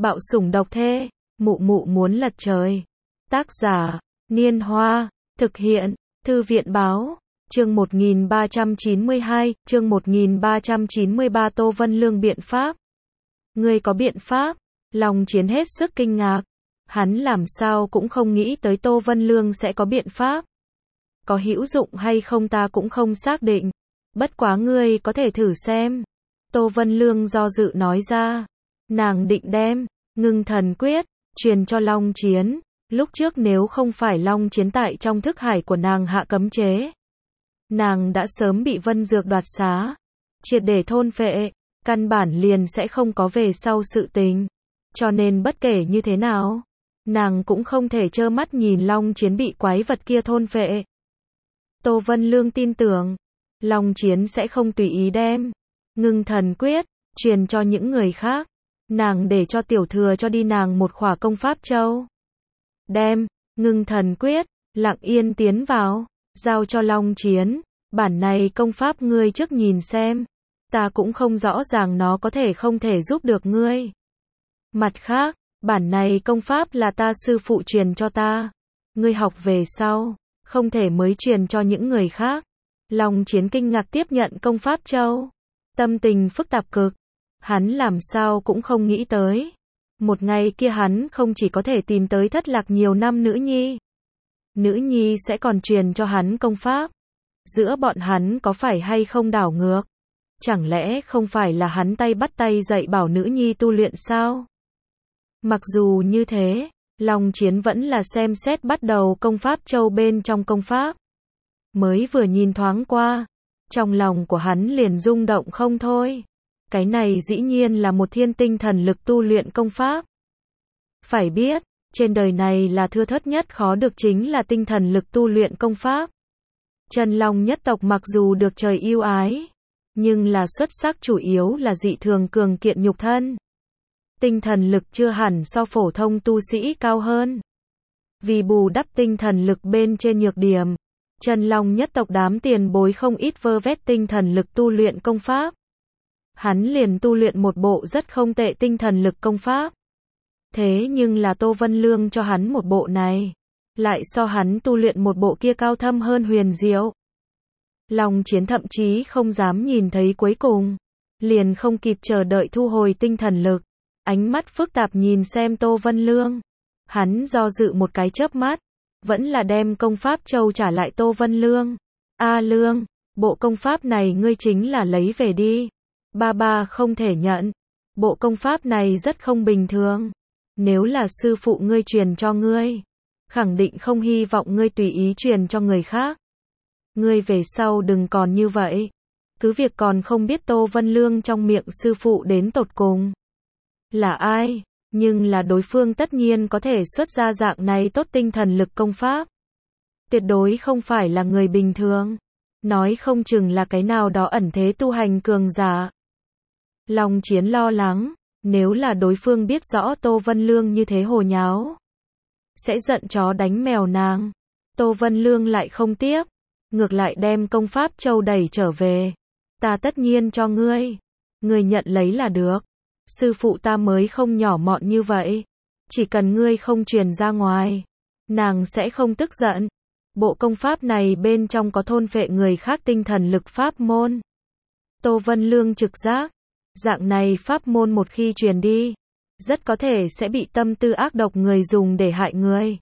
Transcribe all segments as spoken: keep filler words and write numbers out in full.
Bạo sủng độc thê, mụ mụ muốn lật trời. Tác giả, Niên Hoa, thực hiện, Thư viện báo, chương một nghìn ba trăm chín mươi hai, chương một nghìn ba trăm chín mươi ba Tô Vân Lương biện pháp. Ngươi có biện pháp? Long Chiến hết sức kinh ngạc. Hắn làm sao cũng không nghĩ tới Tô Vân Lương sẽ có biện pháp. Có hữu dụng hay không ta cũng không xác định. Bất quá ngươi có thể thử xem. Tô Vân Lương do dự nói ra. Nàng định đem Ngưng Thần Quyết truyền cho Long Chiến. Lúc trước nếu không phải Long Chiến tại trong thức hải của nàng hạ cấm chế, nàng đã sớm bị Vân Dược đoạt xá, triệt để thôn phệ, căn bản liền sẽ không có về sau sự tình. Cho nên bất kể như thế nào, nàng cũng không thể trơ mắt nhìn Long Chiến bị quái vật kia thôn phệ. Tô Vân Lương tin tưởng, Long Chiến sẽ không tùy ý đem Ngưng Thần Quyết truyền cho những người khác. Nàng để cho tiểu thừa cho đi nàng một khỏa công pháp châu. Đem Ngưng Thần Quyết lặng yên tiến vào, giao cho Long Chiến. Bản này công pháp ngươi trước nhìn xem, ta cũng không rõ ràng nó có thể không thể giúp được ngươi. Mặt khác, bản này công pháp là ta sư phụ truyền cho ta, ngươi học về sau, không thể mới truyền cho những người khác. Long Chiến kinh ngạc tiếp nhận công pháp châu, tâm tình phức tạp cực. Hắn làm sao cũng không nghĩ tới, một ngày kia hắn không chỉ có thể tìm tới thất lạc nhiều năm nữ nhi, nữ nhi sẽ còn truyền cho hắn công pháp. Giữa bọn hắn có phải hay không đảo ngược? Chẳng lẽ không phải là hắn tay bắt tay dạy bảo nữ nhi tu luyện sao? Mặc dù như thế, Long Chiến vẫn là xem xét bắt đầu công pháp châu bên trong công pháp. Mới vừa nhìn thoáng qua, trong lòng của hắn liền rung động không thôi. Cái này dĩ nhiên là một thiên tinh thần lực tu luyện công pháp. Phải biết, trên đời này là thưa thớt nhất khó được chính là tinh thần lực tu luyện công pháp. Chân Long nhất tộc mặc dù được trời yêu ái, nhưng là xuất sắc chủ yếu là dị thường cường kiện nhục thân. Tinh thần lực chưa hẳn so phổ thông tu sĩ cao hơn. Vì bù đắp tinh thần lực bên trên nhược điểm, Chân Long nhất tộc đám tiền bối không ít vơ vét tinh thần lực tu luyện công pháp. Hắn liền tu luyện một bộ rất không tệ tinh thần lực công pháp. Thế nhưng là Tô Vân Lương cho hắn một bộ này, lại so hắn tu luyện một bộ kia cao thâm hơn huyền diệu. Long Chiến thậm chí không dám nhìn thấy cuối cùng, liền không kịp chờ đợi thu hồi tinh thần lực, ánh mắt phức tạp nhìn xem Tô Vân Lương. Hắn do dự một cái chớp mắt, vẫn là đem công pháp châu trả lại Tô Vân Lương. A Lương, bộ công pháp này ngươi chính là lấy về đi. Ba ba không thể nhận. Bộ công pháp này rất không bình thường. Nếu là sư phụ ngươi truyền cho ngươi, khẳng định không hy vọng ngươi tùy ý truyền cho người khác. Ngươi về sau đừng còn như vậy. Cứ việc còn không biết Tô Vân Lương trong miệng sư phụ đến tột cùng là ai, nhưng là đối phương tất nhiên có thể xuất ra dạng này tốt tinh thần lực công pháp. Tuyệt đối không phải là người bình thường. Nói không chừng là cái nào đó ẩn thế tu hành cường giả. Long Chiến lo lắng, nếu là đối phương biết rõ Tô Vân Lương như thế hồ nháo, sẽ giận chó đánh mèo nàng. Tô Vân Lương lại không tiếp, ngược lại đem công pháp châu đẩy trở về. Ta tất nhiên cho ngươi, ngươi nhận lấy là được. Sư phụ ta mới không nhỏ mọn như vậy, chỉ cần ngươi không truyền ra ngoài, nàng sẽ không tức giận. Bộ công pháp này bên trong có thôn phệ người khác tinh thần lực pháp môn. Tô Vân Lương trực giác, dạng này pháp môn một khi truyền đi, rất có thể sẽ bị tâm tư ác độc người dùng để hại người.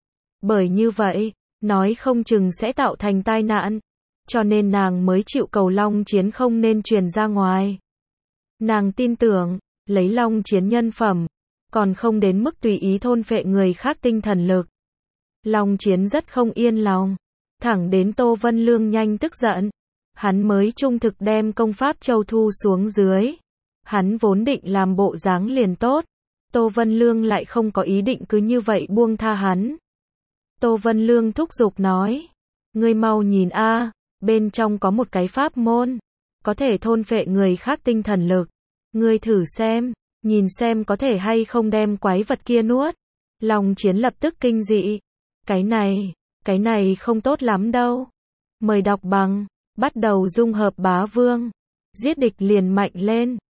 Bởi như vậy, nói không chừng sẽ tạo thành tai nạn, cho nên nàng mới chịu cầu Long Chiến không nên truyền ra ngoài. Nàng tin tưởng, lấy Long Chiến nhân phẩm, còn không đến mức tùy ý thôn phệ người khác tinh thần lực. Long Chiến rất không yên lòng, thẳng đến Tô Vân Lương nhanh tức giận, hắn mới trung thực đem công pháp châu thu xuống dưới. Hắn vốn định làm bộ dáng liền tốt, Tô Vân Lương lại không có ý định cứ như vậy buông tha hắn. Tô Vân Lương thúc giục nói, ngươi mau nhìn a, bên trong có một cái pháp môn, có thể thôn phệ người khác tinh thần lực. Ngươi thử xem, nhìn xem có thể hay không đem quái vật kia nuốt. Long Chiến lập tức kinh dị, cái này, cái này không tốt lắm đâu. Mời đọc bằng, bắt đầu dung hợp bá vương, giết địch liền mạnh lên.